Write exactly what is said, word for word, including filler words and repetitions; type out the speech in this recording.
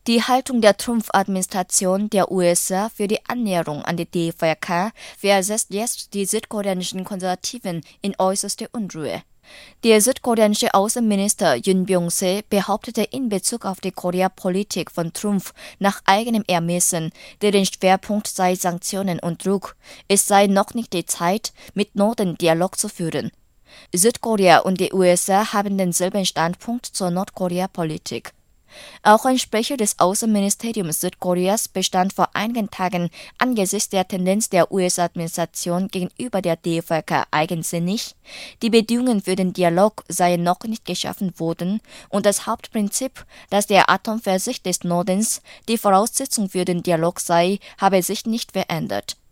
Die Haltung der Trump-Administration der U S A für die Annäherung an die D V K versetzt jetzt die südkoreanischen Konservativen in äußerste Unruhe. Der südkoreanische Außenminister Yoon Byung-se behauptete in Bezug auf die Korea-Politik von Trump nach eigenem Ermessen, deren Schwerpunkt sei Sanktionen und Druck. Es sei noch nicht die Zeit, mit Norden Dialog zu führen. Südkorea und die U S A haben denselben Standpunkt zur Nordkorea-Politik. Auch ein Sprecher des Außenministeriums Südkoreas bestand vor einigen Tagen angesichts der Tendenz der U S-Administration gegenüber der D V K eigensinnig, die Bedingungen für den Dialog seien noch nicht geschaffen worden und das Hauptprinzip, dass der Atomverzicht des Nordens die Voraussetzung für den Dialog sei, habe sich nicht verändert.